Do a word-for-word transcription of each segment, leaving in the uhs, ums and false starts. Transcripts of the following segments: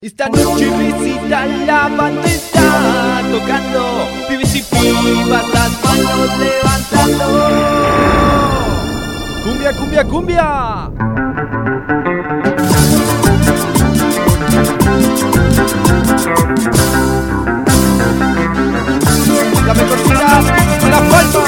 Esta noche recita la banda está tocando, pibes y pibas las manos levantando. Cumbia, cumbia, cumbia. La mejor tira con la palma.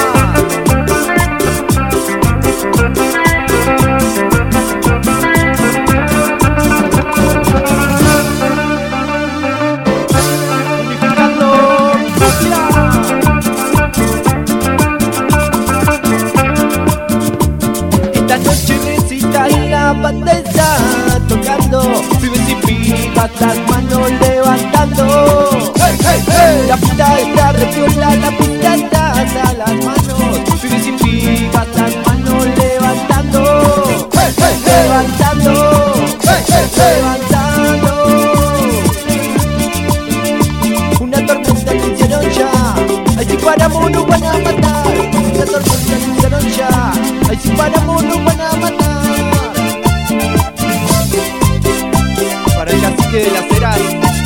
Esta noche recita y la banda está tocando, pibes y pibas las manos levantando. Hey, hey, hey. La pista está repiola, la pista está a las manos, pibes y pibas las manos levantando. Hey, hey, hey. Levantando, hey, hey, hey. Levantando. Una tormenta que hicieron ya, ay si paramos nos van a matar. Una tormenta que hicieron ya, ay si paramos nos van a matar. Para el cacique de las Heras.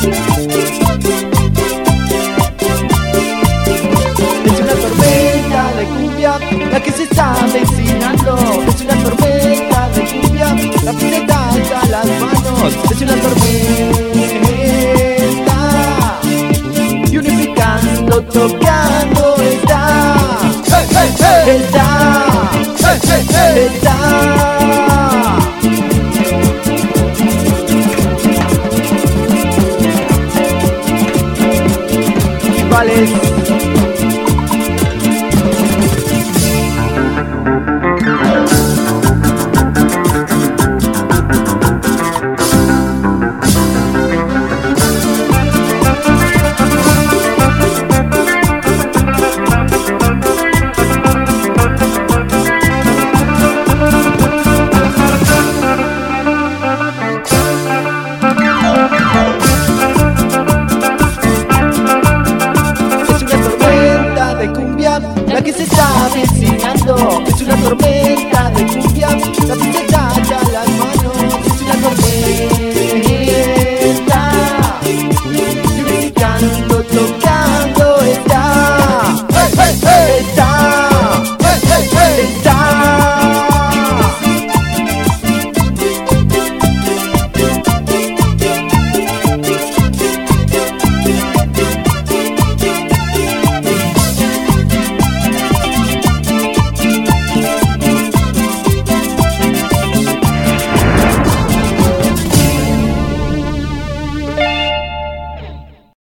Es una tormenta de cumbia la que se está avecinando. Es una tormenta de cumbia, la pineta está a las manos. Es una tormenta y unificando, tocando está. Hey, hey, hey. Está, hey, hey, hey. Está. Vale.